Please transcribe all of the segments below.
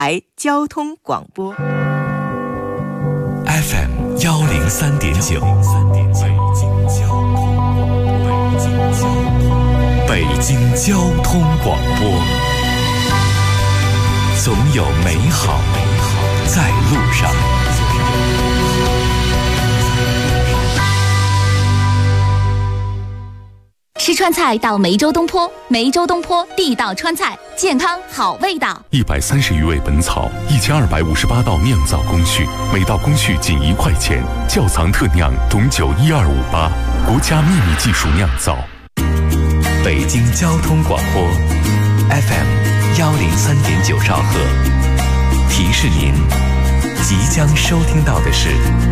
台交通广播 FM 103.9，北京交通广播，总有美好在路上。 吃川菜到梅州东坡，梅州东坡地道川菜，健康好味道。 130余味本草，1258道酿造工序，每道工序仅1块钱。窖藏特酿董酒12588，国家秘密技术酿造。 北京交通广播 FM 103.9兆赫，提示您即将收听到的是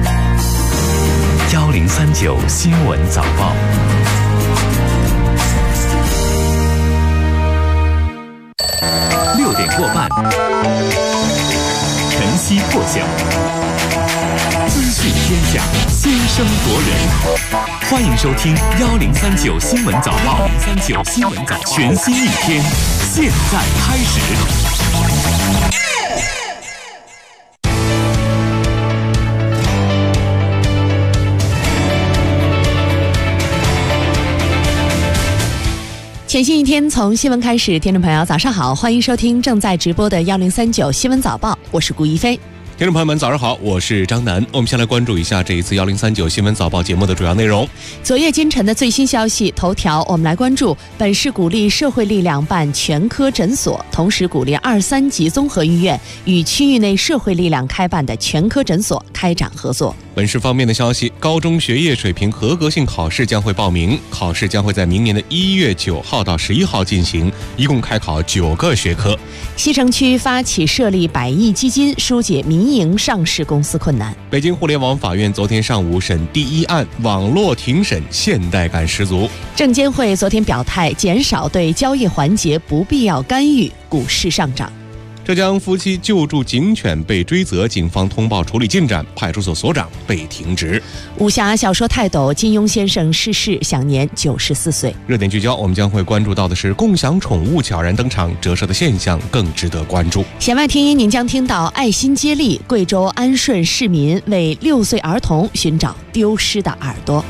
1039新闻早报。6点过半，晨曦破晓，资讯天下，先声夺人。欢迎收听1039新闻早报，1039新闻早报，全新一天，现在开始。 全新一天从新闻开始，听众朋友早上好，欢迎收听正在直播的1039新闻早报，我是顾一飞。 听众朋友们早上好，我是张楠。我们先来关注一下这一次1039新闻早报节目的主要内容。 昨夜今晨的最新消息头条，我们来关注本市鼓励社会力量办全科诊所，同时鼓励2、3级综合医院与区域内社会力量开办的全科诊所开展合作。 本市方面的消息，高中学业水平合格性考试将会报名，考试将会在明年的1月9号到11号进行，一共开考9个学科。 西城区发起设立100亿基金，疏解民营上市公司困难。 北京互联网法院昨天上午审第1案，网络庭审现代感十足。 证监会昨天表态，减少对交易环节不必要干预，股市上涨。 浙江夫妻救助警犬被追责，警方通报处理进展，派出所所长被停职。 武侠小说泰斗金庸先生逝世，享年94岁。 热点聚焦，我们将会关注到的是共享宠物悄然登场，折射的现象更值得关注。 弦外听音，您将听到爱心接力，贵州安顺市民为6岁儿童寻找丢失的耳朵。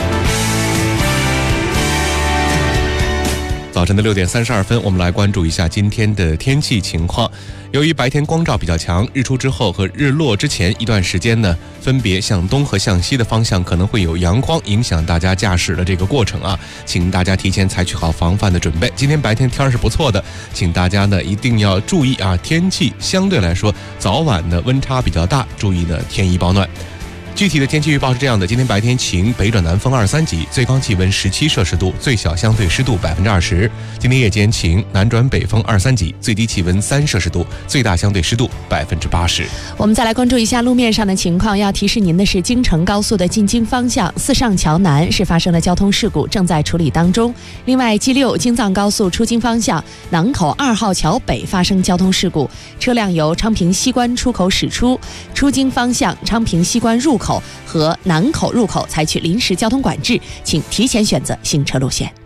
早晨的6点32分，我们来关注一下今天的天气情况。由于白天光照比较强，日出之后和日落之前一段时间呢，分别向东和向西的方向可能会有阳光，影响大家驾驶的这个过程啊，请大家提前采取好防范的准备。今天白天天是不错的，请大家呢一定要注意啊，天气相对来说早晚的温差比较大，注意呢添衣保暖。具体的天气预报是这样的：今天白天晴，北转南风2、3级，最高气温17摄氏度，最小相对湿度20%。今天夜间晴，南转北风2、3级，最低气温3摄氏度，最大相对湿度80%。 我们再来关注一下路面上的情况，要提示您的是，京承高速的进京方向四上桥南是发生了交通事故，正在处理当中。另外，G6京藏高速出京方向囊口2号桥北发生交通事故，车辆由昌平西关出口驶出，出京方向昌平西关入口和南口入口采取临时交通管制，请提前选择行车路线。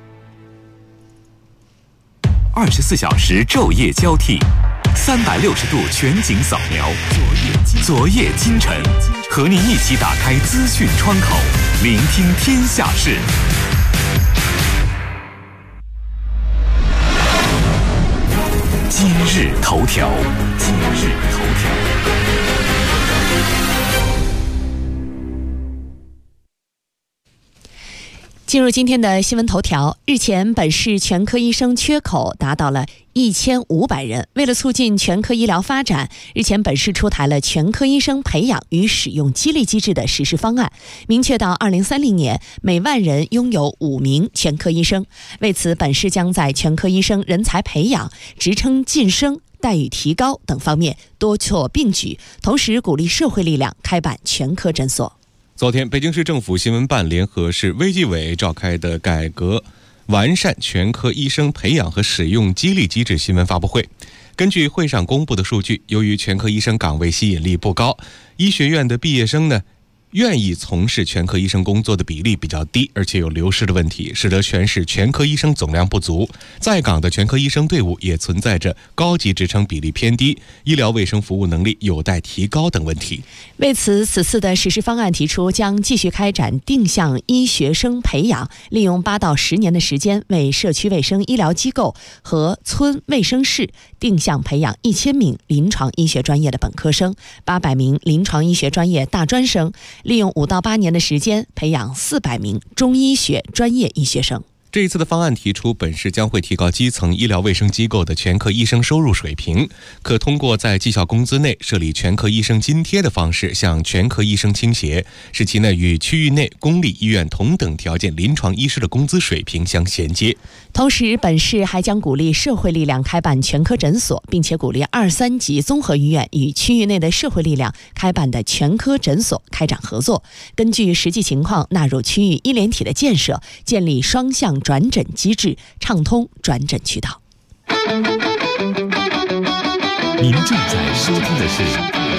24小时昼夜交替，360度全景扫描，昨夜今晨，和您一起打开资讯窗口，聆听天下事。今日头条，今日头条。 进入今天的新闻头条，日前本市全科医生缺口达到了1500人。为了促进全科医疗发展，日前本市出台了全科医生培养与使用激励机制的实施方案，明确到2030年每万人拥有5名全科医生。为此，本市将在全科医生人才培养、职称晋升、待遇提高等方面多措并举，同时鼓励社会力量开办全科诊所。 昨天，北京市政府新闻办联合市卫计委召开的改革完善全科医生培养和使用激励机制新闻发布会。根据会上公布的数据，由于全科医生岗位吸引力不高，医学院的毕业生呢愿意从事全科医生工作的比例比较低，而且有流失的问题，使得全市全科医生总量不足，在岗的全科医生队伍也存在着高级职称比例偏低、医疗卫生服务能力有待提高等问题。 为此，此次的实施方案提出，将继续开展定向医学生培养，利用8到10年的时间，为社区卫生医疗机构和村卫生室定向培养1000名临床医学专业的本科生、800名临床医学专业大专生，利用5到8年的时间培养400名中医学专业医学生。 这一次的方案提出，本市将会提高基层医疗卫生机构的全科医生收入水平，可通过在绩效工资内设立全科医生津贴的方式向全科医生倾斜，使其与区域内公立医院同等条件临床医师的工资水平相衔接。 同时，本市还将鼓励社会力量开办全科诊所，并且鼓励2、3级综合医院与区域内的社会力量开办的全科诊所开展合作，根据实际情况纳入区域医联体的建设，建立双向转诊机制，畅通转诊渠道。 您正在收听的是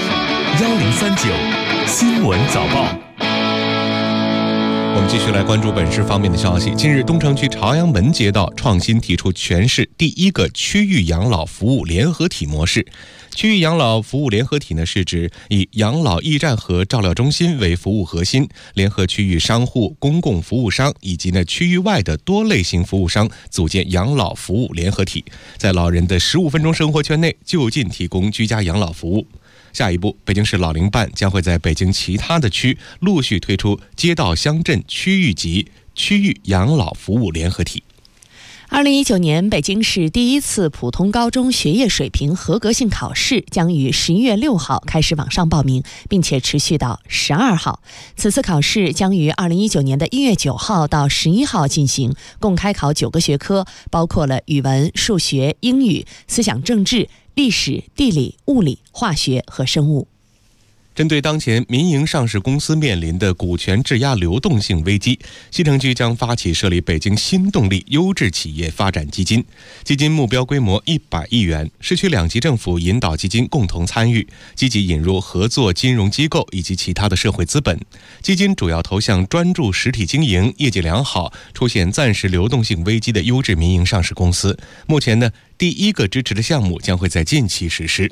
1039新闻早报。 我们继续来关注本市方面的消息。近日，东城区朝阳门街道创新提出全市第一个区域养老服务联合体模式。区域养老服务联合体是指以养老驿站和照料中心为服务核心，联合区域商户、公共服务商以及区域外的多类型服务商，组建养老服务联合体，在老人的15分钟生活圈内就近提供居家养老服务。下一步，北京市老龄办将会在北京其他的区陆续推出街道乡镇区域级区域养老服务联合体。 2019年，北京市第一次普通高中学业水平合格性考试将于11月6号开始网上报名，并且持续到12号。此次考试将于2019年的1月9号到11号进行，共开考9个学科，包括了语文、数学、英语、思想政治、历史、地理、物理、化学和生物。 针对当前民营上市公司面临的股权质押流动性危机，西城区将发起设立北京新动力优质企业发展基金，基金目标规模100亿元，市区2级政府引导基金共同参与，积极引入合作金融机构以及其他的社会资本。基金主要投向专注实体经营、业绩良好、出现暂时流动性危机的优质民营上市公司。目前第一个支持的项目将会在近期实施。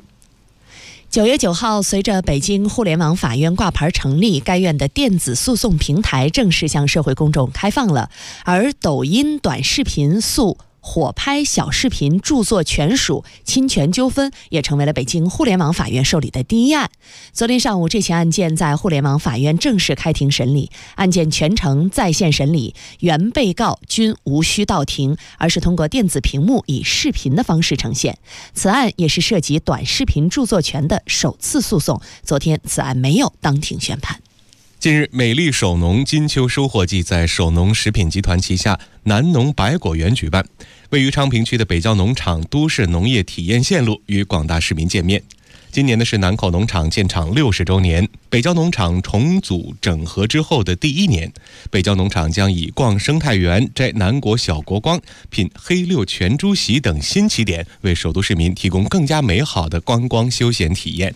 9月9号，随着北京互联网法院挂牌成立，该院的电子诉讼平台正式向社会公众开放了。而抖音短视频诉火拍小视频著作权属侵权纠纷也成为了北京互联网法院受理的第一案。昨天上午，这起案件在互联网法院正式开庭审理，案件全程在线审理，原被告均无需到庭，而是通过电子屏幕以视频的方式呈现。此案也是涉及短视频著作权的首次诉讼，昨天此案没有当庭宣判。 近日，美丽首农金秋收获季在首农食品集团旗下南农百果园举办，位于昌平区的北郊农场都市农业体验线路与广大市民见面。今年是南口农场建厂60周年，北郊农场重组整合之后的第一年。北郊农场将以逛生态园、摘南国小国光、品黑六全猪席等新起点，为首都市民提供更加美好的观光休闲体验。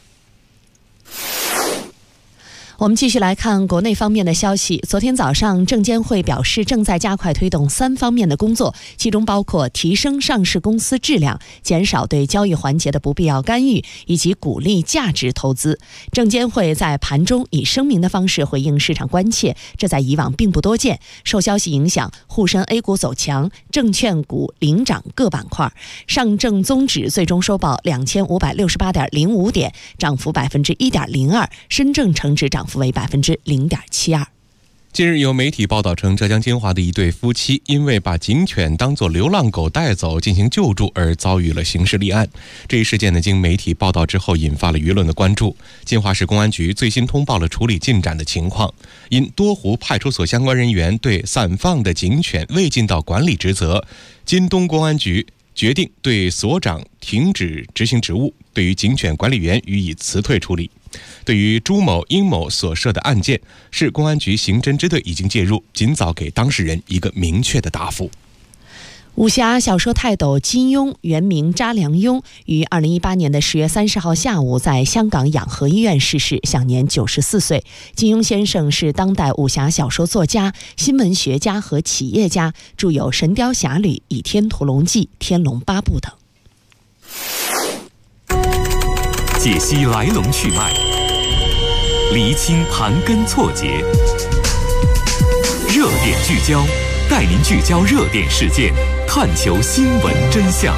我们继续来看国内方面的消息。昨天早上，证监会表示正在加快推动3方面的工作，其中包括提升上市公司质量、减少对交易环节的不必要干预，以及鼓励价值投资。证监会在盘中以声明的方式回应市场关切，这在以往并不多见。受消息影响，沪深 A 股走强，证券股领涨各板块。上证综指最终收报2568.05点，涨幅1.02%，深证成指涨幅为0.72%。 近日有媒体报道称，浙江金华的一对夫妻因为把警犬当作流浪狗带走进行救助而遭遇了刑事立案。这一事件经媒体报道之后引发了舆论的关注。金华市公安局最新通报了处理进展的情况，因多湖派出所相关人员对散放的警犬未尽到管理职责，金东公安局决定对所长停止执行职务，对于警犬管理员予以辞退处理。对于朱某、殷某所涉的案件，市公安局刑侦支队已经介入，尽早给当事人一个明确的答复。 武侠小说泰斗金庸原名查良镛，于2018年的10月30号下午在香港养和医院逝世，享年94岁。金庸先生是当代武侠小说作家、新闻学家和企业家，著有《神雕侠侣》《倚天屠龙记》《天龙八部》等。 解析来龙去脉，厘清盘根错节，热点聚焦，带您聚焦热点事件，探求新闻真相。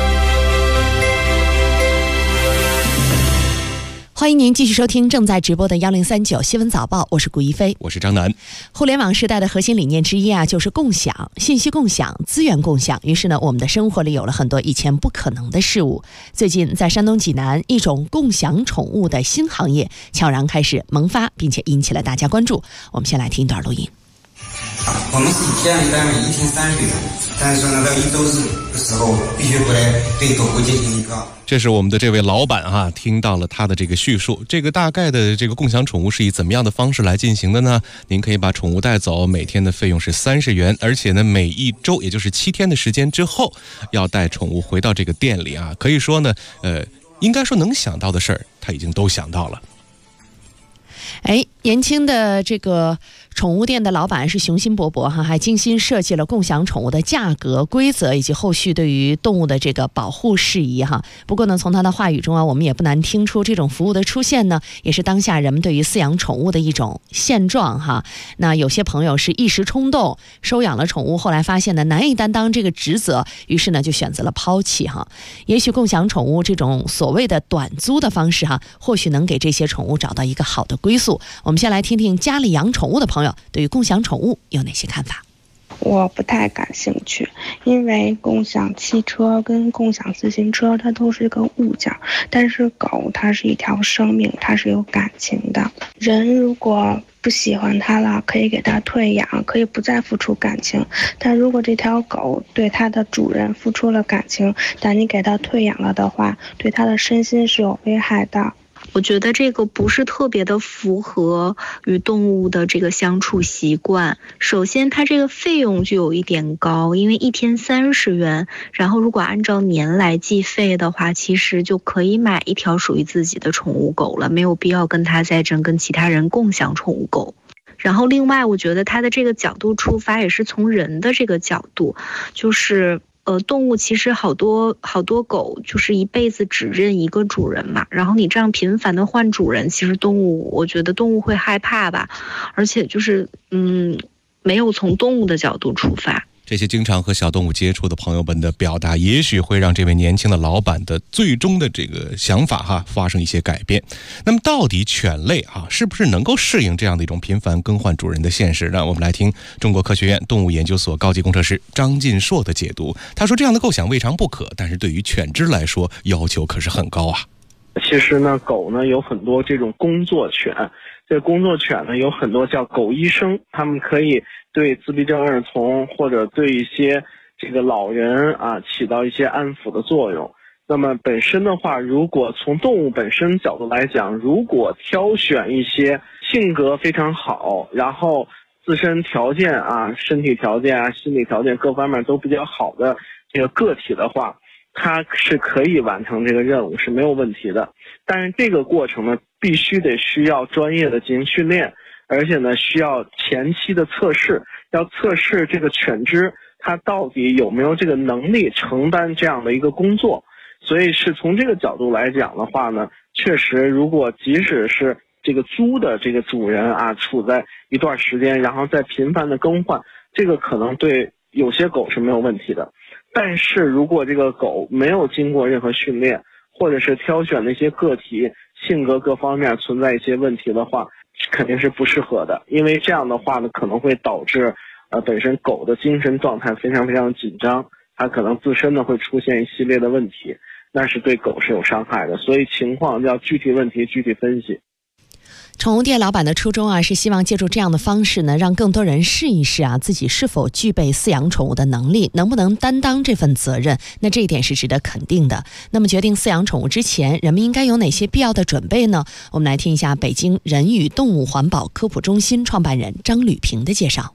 欢迎您继续收听正在直播的1039新闻早报，我是顾一飞， 我是张楠。 互联网时代的核心理念之一就是共享、信息共享、资源共享。于是呢，我们的生活里有了很多以前不可能的事物。最近在山东济南，一种共享宠物的新行业悄然开始萌发，并且引起了大家关注。我们先来听一段录音。 我们是以天然单位1天30元，但是说呢，到1周日的时候必须过来对狗狗进行一个。 这是我们的这位老板听到了他的这个叙述。这个大概的这个共享宠物是以怎么样的方式来进行的呢？您可以把宠物带走，每天的费用是30元，而且呢，每1周也就是7天的时间之后，要带宠物回到这个店里可以说呢，应该说能想到的事儿，他已经都想到了。 年轻的这个宠物店的老板是雄心勃勃还精心设计了共享宠物的价格、规则以及后续对于动物的这个保护事宜不过呢，从他的话语中我们也不难听出，这种服务的出现呢，也是当下人们对于饲养宠物的一种现状那有些朋友是一时冲动收养了宠物，后来发现呢难以担当这个职责，于是呢就选择了抛弃也许共享宠物这种所谓的短租的方式或许能给这些宠物找到一个好的归宿。我们先来听听家里养宠物的朋友对于共享宠物有哪些看法。 我不太感兴趣，因为共享汽车跟共享自行车它都是个物件，但是狗它是一条生命，它是有感情的。人如果不喜欢它了，可以给它退养，可以不再付出感情。但如果这条狗对它的主人付出了感情，但你给它退养了的话，对它的身心是有危害的。 我觉得这个不是特别的符合与动物的这个相处习惯。首先它这个费用就有一点高，因为1天30元，然后如果按照年来计费的话，其实就可以买一条属于自己的宠物狗了，没有必要跟它在这跟其他人共享宠物狗。然后另外我觉得它的这个角度出发也是从人的这个角度，就是动物其实好多狗就是一辈子只认一个主人嘛，然后你这样频繁的换主人，其实我觉得动物会害怕吧，而且就是没有从动物的角度出发。 这些经常和小动物接触的朋友们的表达，也许会让这位年轻的老板的最终的这个想法发生一些改变。那么到底犬类是不是能够适应这样的一种频繁更换主人的现实呢？我们来听中国科学院动物研究所高级工程师张晋硕的解读。他说这样的构想未尝不可，但是对于犬只来说要求可是很高其实呢，狗呢有很多这种工作犬，这工作犬呢有很多叫狗医生，他们可以对自闭症儿童或者对一些这个老人起到一些安抚的作用。那么本身的话，如果从动物本身角度来讲，如果挑选一些性格非常好，然后自身条件身体条件心理条件各方面都比较好的这个个体的话，它是可以完成这个任务，是没有问题的。但是这个过程呢，必须得需要专业的进行训练，而且呢需要前期的测试，要测试这个犬只它到底有没有这个能力承担这样的一个工作。所以是从这个角度来讲的话呢，确实如果即使是这个租的这个主人处在一段时间，然后再频繁的更换，这个可能对有些狗是没有问题的。但是如果这个狗没有经过任何训练，或者是挑选的一些个体性格各方面存在一些问题的话，肯定是不适合的。因为这样的话呢，可能会导致本身狗的精神状态非常非常紧张，它可能自身呢会出现一系列的问题，那是对狗是有伤害的。所以情况要具体问题具体分析。 宠物店老板的初衷是希望借助这样的方式呢，让更多人试一试自己是否具备饲养宠物的能力，能不能担当这份责任。那这一点是值得肯定的。那么决定饲养宠物之前，人们应该有哪些必要的准备呢？我们来听一下北京人与动物环保科普中心创办人张吕平的介绍。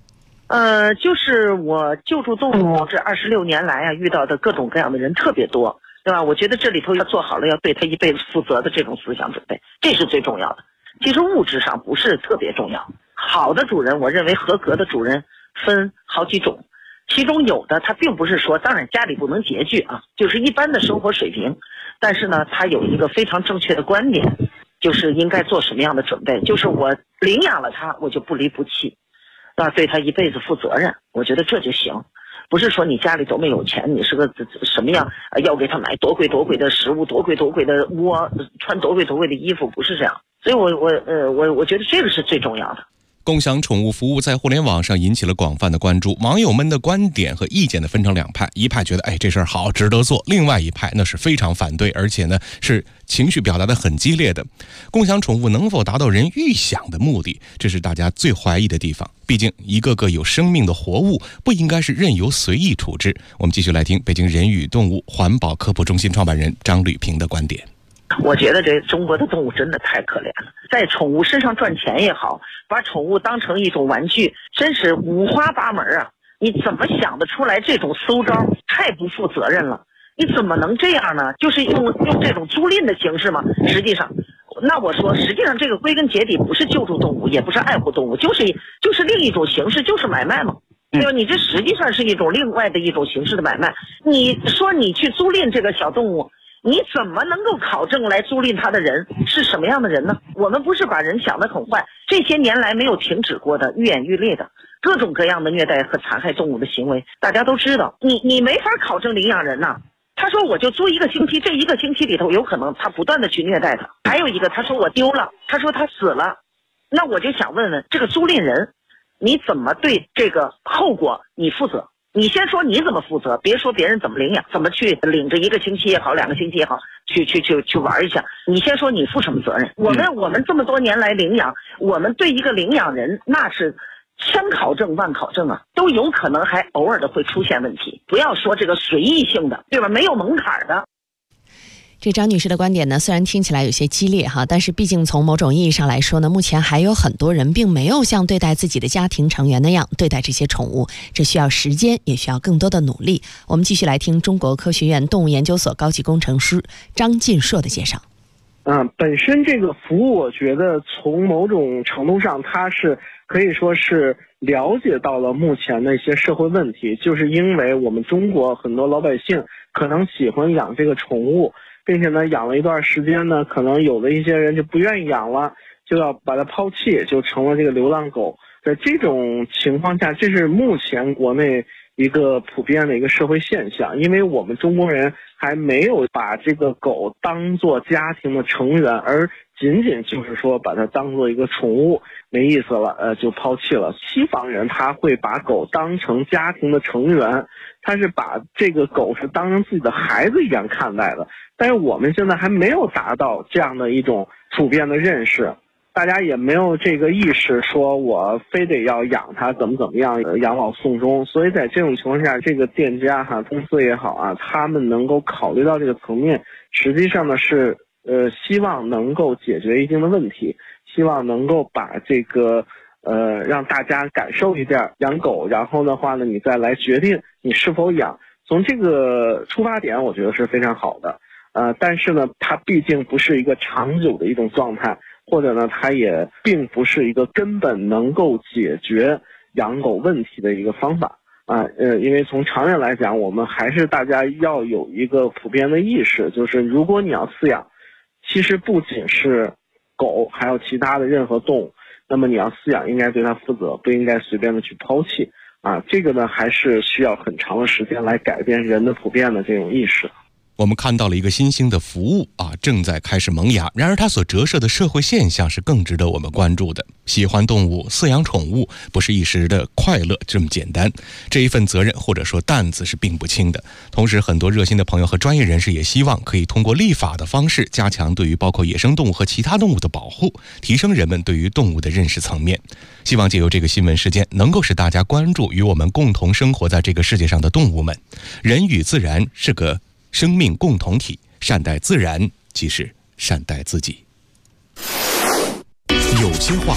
就是我救助动物这26年来啊，遇到的各种各样的人特别多，对吧？我觉得这里头要做好了要对他一辈子负责的这种思想准备，这是最重要的。其实物质上不是特别重要，好的主人，我认为合格的主人分好几种，其中有的他并不是说，当然家里不能拮据啊，就是一般的生活水平，但是呢，他有一个非常正确的观点，就是应该做什么样的准备，就是我领养了他，我就不离不弃，对他一辈子负责任，我觉得这就行。不是说你家里多么有钱，你是个什么样，要给他买多贵多贵的食物，多贵多贵的窝，穿多贵多贵的衣服，不是这样。所以我觉得这个是最重要的。 共享宠物服务在互联网上引起了广泛的关注，网友们的观点和意见呢分成两派，一派觉得这事儿好值得做，另外一派那是非常反对，而且呢是情绪表达的很激烈的。共享宠物能否达到人预想的目的，这是大家最怀疑的地方。毕竟一个个有生命的活物不应该是任由随意处置。我们继续来听北京人与动物环保科普中心创办人张吕平的观点。 我觉得这中国的动物真的太可怜了，在宠物身上赚钱也好，把宠物当成一种玩具，真是五花八门啊！你怎么想得出来这种馊招？太不负责任了！你怎么能这样呢？就是用这种租赁的形式吗？实际上，那我说，实际上这个归根结底不是救助动物，也不是爱护动物，就是另一种形式，就是买卖嘛。对吧？你这实际上是一种另外的一种形式的买卖。你说你去租赁这个小动物，你怎么能够考证来租赁他的人是什么样的人呢？我们不是把人想得很坏，这些年来没有停止过的，愈演愈烈的各种各样的虐待和残害动物的行为，大家都知道。你没法考证领养人呐。他说我就租1个星期，这1个星期里头有可能他不断的去虐待他。还有一个他说我丢了，他说他死了，那我就想问问这个租赁人，你怎么对这个后果你负责？你先说你怎么负责，别说别人怎么领养，怎么去领着1个星期也好，2个星期也好，去玩一下。你先说你负什么责任？我们这么多年来领养，我们对一个领养人那是千考证万考证啊，都有可能还偶尔的会出现问题。不要说这个随意性的，对吧？没有门槛的。 这张女士的观点呢，虽然听起来有些激烈哈，但是毕竟从某种意义上来说呢，目前还有很多人并没有像对待自己的家庭成员那样对待这些宠物，这需要时间，也需要更多的努力。我们继续来听中国科学院动物研究所高级工程师张进硕的介绍。 本身这个服务，我觉得从某种程度上，它是可以说是了解到了目前的一些社会问题，就是因为我们中国很多老百姓可能喜欢养这个宠物，并且呢养了一段时间呢，可能有的一些人就不愿意养了，就要把它抛弃，就成了这个流浪狗。在这种情况下，这是目前国内一个普遍的一个社会现象，因为我们中国人还没有把这个狗当作家庭的成员，而仅仅就是说把它当做一个宠物，没意思了，就抛弃了。西方人他会把狗当成家庭的成员，他是把这个狗是当成自己的孩子一样看待的，但是我们现在还没有达到这样的一种普遍的认识。大家也没有这个意识，说我非得要养它，怎么样，养老送终。所以在这种情况下，这个店家公司也好啊，他们能够考虑到这个层面，实际上呢是希望能够解决一定的问题，希望能够把这个让大家感受一下养狗，然后的话呢，你再来决定你是否养。从这个出发点，我觉得是非常好的。但是呢，它毕竟不是一个长久的一种状态。或者呢，它也并不是一个根本能够解决养狗问题的一个方法因为从长远来讲，我们还是大家要有一个普遍的意识，就是如果你要饲养，其实不仅是狗，还有其他的任何动物，那么你要饲养应该对它负责，不应该随便的去抛弃这个呢还是需要很长的时间来改变人的普遍的这种意识。 我们看到了一个新兴的服务正在开始萌芽，然而它所折射的社会现象是更值得我们关注的。喜欢动物，饲养宠物不是一时的快乐这么简单，这一份责任或者说担子是并不轻的。同时，很多热心的朋友和专业人士也希望可以通过立法的方式加强对于包括野生动物和其他动物的保护，提升人们对于动物的认识层面。希望借由这个新闻事件能够使大家关注与我们共同生活在这个世界上的动物们。人与自然是个生命共同体，善待自然即是善待自己。 有些话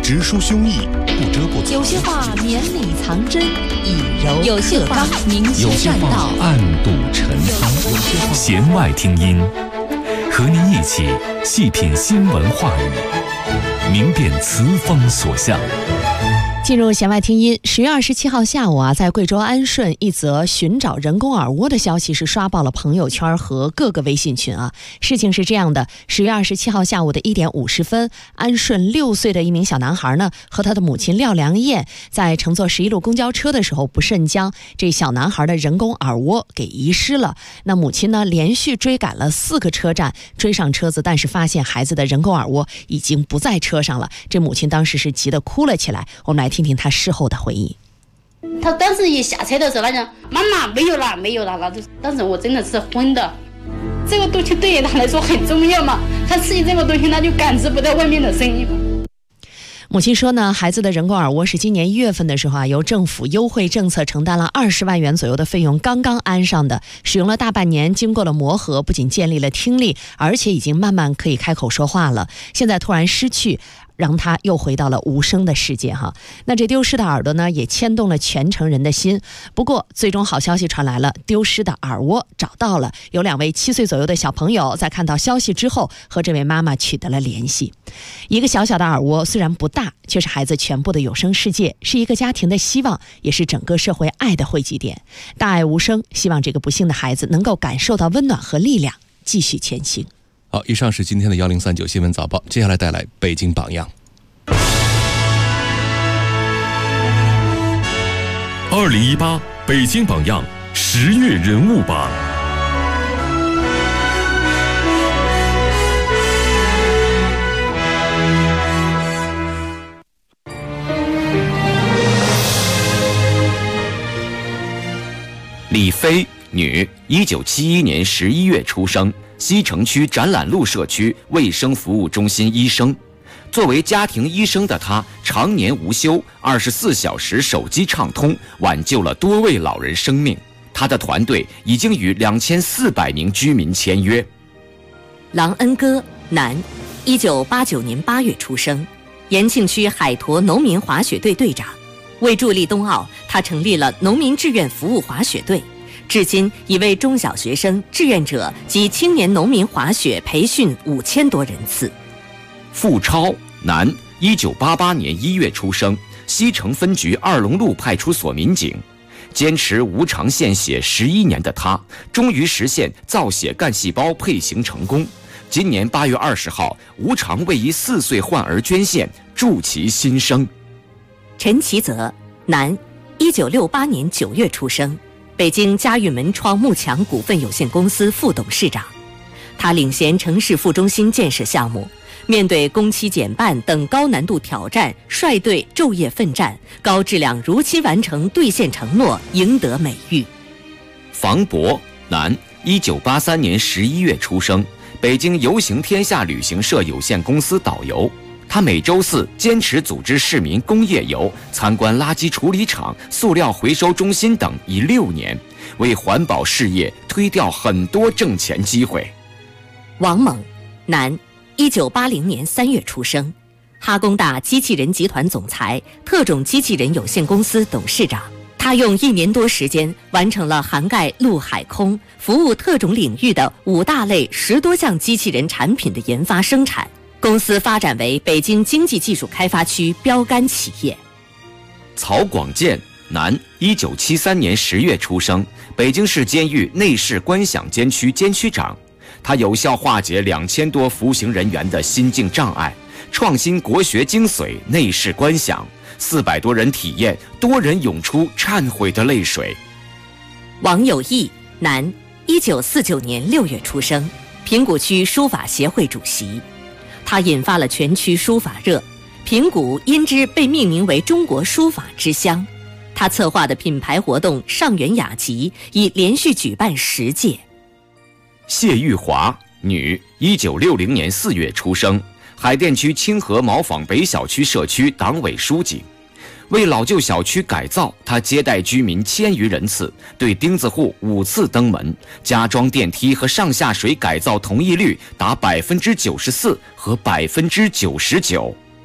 直抒胸臆，不遮不有些话绵里藏针，以柔有些话明有些修栈道， 话暗度陈仓。弦外听音，和您一起细品新闻话语，明辨词风所向。 进入弦外听音，10月27号下午在贵州安顺，一则寻找人工耳蜗的消息是刷爆了朋友圈和各个微信群啊。事情是这样的，10月27号下午的1点50分，安顺6岁的一名小男孩呢，和他的母亲廖良燕在乘坐11路公交车的时候，不慎将这小男孩的人工耳蜗给遗失了。那母亲呢，连续追赶了4个车站，追上车子，但是发现孩子的人工耳蜗已经不在车上了。这母亲当时是急得哭了起来。我们来听听他事后的回忆。 他当时一下车的时候，他讲妈妈没有了，那就当时我真的是昏的。这个东西对于他来说很重要嘛，他失去这个东西，他就感知不到外面的声音嘛。 母亲说呢，孩子的人工耳蜗是今年1月份的时候由政府优惠政策承担了20万元左右的费用刚刚安上的，使用了大半年，经过了磨合，不仅建立了听力，而且已经慢慢可以开口说话了。现在突然失去，让他又回到了无声的世界哈。那这丢失的耳朵呢，也牵动了全城人的心。不过最终好消息传来了，丢失的耳蜗找到了，有2位7岁左右的小朋友在看到消息之后和这位妈妈取得了联系。一个小小的耳蜗虽然不大，却是孩子全部的有声世界，是一个家庭的希望，也是整个社会爱的汇集点。大爱无声，希望这个不幸的孩子能够感受到温暖和力量，继续前行。 好，以上是今天的1039新闻早报，接下来带来北京榜样。 2018北京榜样10月人物榜。 李飞，女，1971年11月出生，西城区展览路社区卫生服务中心医生。作为家庭医生的她，常年无休，24小时手机畅通，挽救了多位老人生命。她的团队已经与2400名居民签约。 郎恩歌，男，1989年8月出生，延庆区海坨农民滑雪队队长。为助力冬奥，他成立了农民志愿服务滑雪队，至今已为中小学生、志愿者及青年农民滑雪培训5000多人次。 付超，男，1988年1月出生，西城分局二龙路派出所民警。坚持无偿献血11年的他，终于实现造血干细胞配型成功。今年8月20号，无偿为一4岁患儿捐献，助其新生。 陈其泽，男，1968年9月出生，北京嘉裕门窗幕墙股份有限公司副董事长。他领衔城市副中心建设项目，面对工期减半等高难度挑战，率队昼夜奋战，高质量如期完成兑现承诺，赢得美誉。 房博，男，1983年11月出生，北京游行天下旅行社有限公司导游。他每周4坚持组织市民工业游，参观垃圾处理厂、塑料回收中心等已6年，为环保事业推掉很多挣钱机会。 王猛，男，1980年3月出生，哈工大机器人集团总裁、特种机器人有限公司董事长。他用1年多时间完成了涵盖陆海空、服务特种领域的5大类10多项机器人产品的研发生产。公司发展为北京经济技术开发区标杆企业。 曹广建，男，1973年10月出生，北京市监狱内饰观想监区监区长。他有效化解2000多服刑人员的心境障碍，创新国学精髓，内饰观想，400多人体验，多人涌出忏悔的泪水。 王有义，男，1949年6月出生，平谷区书法协会主席。他引发了全区书法热，平谷因之被命名为中国书法之乡。他策划的品牌活动上元雅集已连续举办10届。 谢玉华，女，1960年4月出生，海淀区清河毛坊北小区社区党委书记。为老旧小区改造，他接待居民1000余人次，对钉子户5次登门，加装电梯和上下水改造同意率达94%和99%。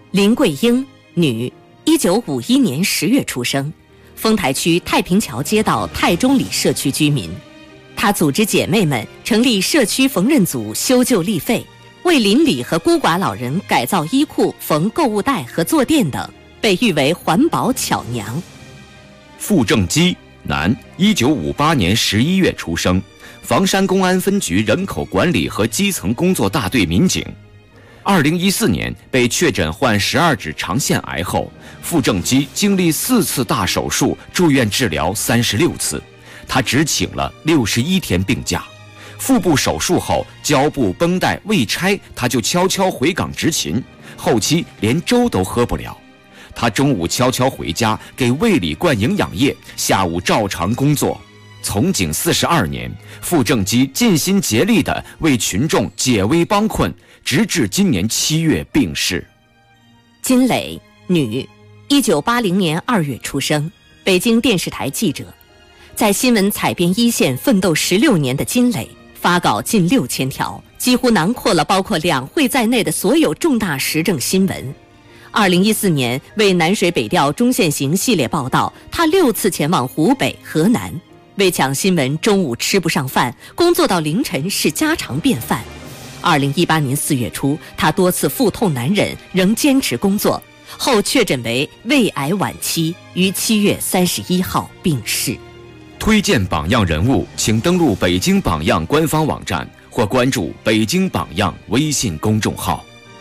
林桂英，女，1951年10月出生，丰台区太平桥街道太中里社区居民。她组织姐妹们成立社区缝纫组，修旧立废，为邻里和孤寡老人改造衣裤、缝购物袋和坐垫等，被誉为环保巧娘。 傅正基，男，1958年11月出生，房山公安分局人口管理和基层工作大队民警。2014年被确诊患12指肠腺癌后，傅正基经历4次大手术，住院治疗36次，他只请了61天病假。腹部手术后，胶布绷带未拆，他就悄悄回岗执勤，后期连粥都喝不了。他中午悄悄回家给胃里灌营养液，下午照常工作。从警42年，傅正基尽心竭力地为群众解危帮困，直至今年7月病逝。 金磊，女，1980年2月出生，北京电视台记者。在新闻采编一线奋斗16年的金磊，发稿近6000条，几乎囊括了包括两会在内的所有重大时政新闻。2014年为南水北调中线行系列报道，他6次前往湖北、河南，为抢新闻中午吃不上饭，工作到凌晨是家常便饭。2018年4月初，他多次腹痛难忍，仍坚持工作，后确诊为胃癌晚期，于7月31号病逝。 推荐榜样人物，请登录北京榜样官方网站或关注北京榜样微信公众号。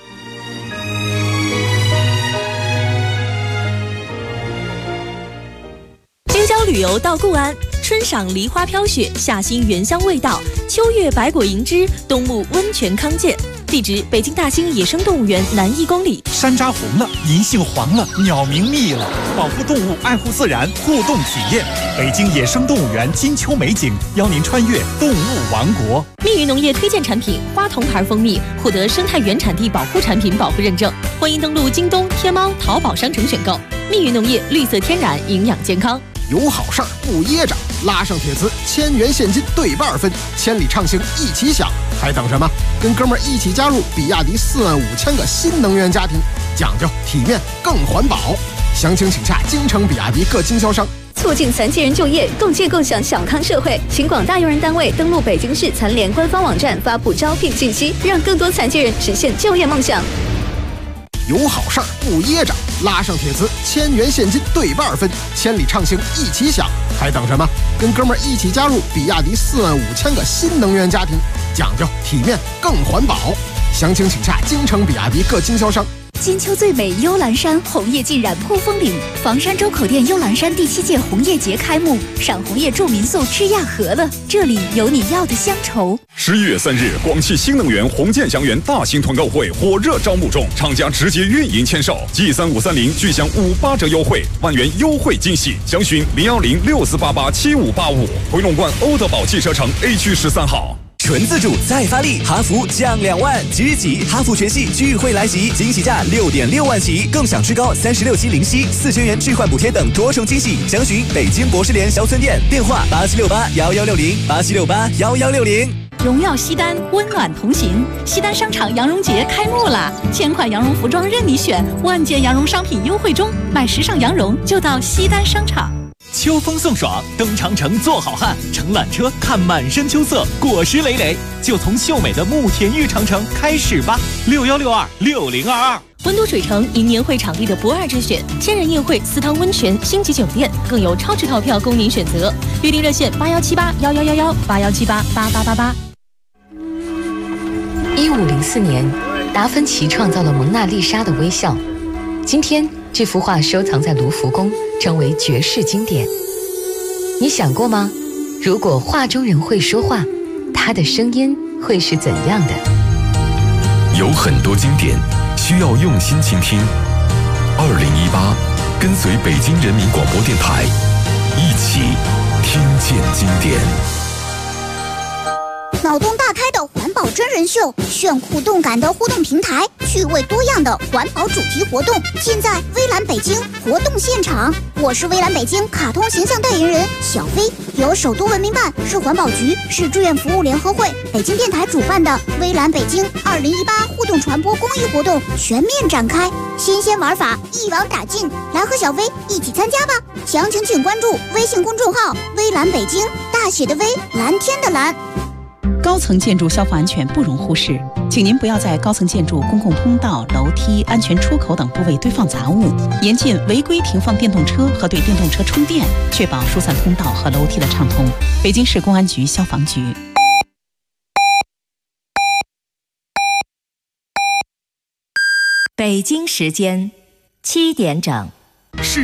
京郊旅游到固安，春赏梨花飘雪，夏兴原香味道，秋月百果盈枝，冬沐温泉康健。地址：北京大兴野生动物园南1公里。 山楂红了，银杏黄了，鸟鸣密了，保护动物，爱护自然，互动体验。北京野生动物园金秋美景，邀您穿越动物王国。 蜜鱼农业推荐产品花童牌蜂蜜获得生态原产地保护产品保护认证，欢迎登录京东、天猫、淘宝商城选购。蜜鱼农业绿色天然，营养健康。 有好事儿不噎着，拉上帖子，1000元现金对半分，千里畅行一起享，还等什么？跟哥们儿一起加入比亚迪45000个新能源家庭，讲究体面更环保。详情请洽京城比亚迪各经销商。 促进残疾人就业，共建共享小康社会，请广大用人单位登录北京市残联官方网站发布招聘信息，让更多残疾人实现就业梦想。 有好事儿不噎着，拉上帖子，1000元现金对半分，千里畅行一起享，还等什么？跟哥们儿一起加入比亚迪45000个新能源家庭，讲究体面更环保。详情请洽京城比亚迪各经销商。 金秋最美幽兰山，红叶尽染扑风岭。房山周口店幽兰山第7届红叶节开幕，赏红叶住民宿吃亚和了，这里有你要的乡愁。 11月3日，广汽新能源红箭祥源大型团购会火热招募中，厂家直接运营签售，G3530巨享58折优惠，万元优惠惊喜，详询01064887585，回龙观欧德宝汽车城 A 区13号。 纯自主再发力，哈弗降2万，即日起哈弗全系聚会来袭，惊喜价6.6万起，更享至高36期零息，4000元置换补贴等多重惊喜。详询北京博士联销村店，电话87681160，87681160。 荣耀西单，温暖同行。西单商场羊绒节开幕啦！1000款羊绒服装任你选，万件羊绒商品优惠中，买时尚羊绒就到西单商场。 秋风送爽，登长城做好汉，乘缆车看满山秋色，果实累累，就从秀美的慕田峪长城开始吧！61626022。 温都水城迎年会场地的不二之选，千人宴会、私汤温泉、星级酒店，更有超值套票供您选择。预订热线8178111181788888。 1504年，达芬奇创造了蒙娜丽莎的微笑。今天，这幅画收藏在卢浮宫，成为绝世经典。你想过吗？如果画中人会说话，他的声音会是怎样的？ 有很多经典需要用心倾听。2018，跟随北京人民广播电台，一起听见经典。 脑洞大开的环保真人秀，炫酷动感的互动平台，趣味多样的环保主题活动，尽在微蓝北京活动现场。我是微蓝北京卡通形象代言人小飞，由首都文明办、市环保局、市志愿服务联合会、北京电台主办的微蓝北京2018互动传播公益活动全面展开，新鲜玩法一网打尽，来和小飞一起参加吧！详情请关注微信公众号“微蓝北京”，大写的微，蓝天的蓝。 高层建筑消防安全不容忽视，请您不要在高层建筑公共通道、楼梯、安全出口等部位堆放杂物，严禁违规停放电动车和对电动车充电，确保疏散通道和楼梯的畅通。北京市公安局消防局。 北京时间7点整。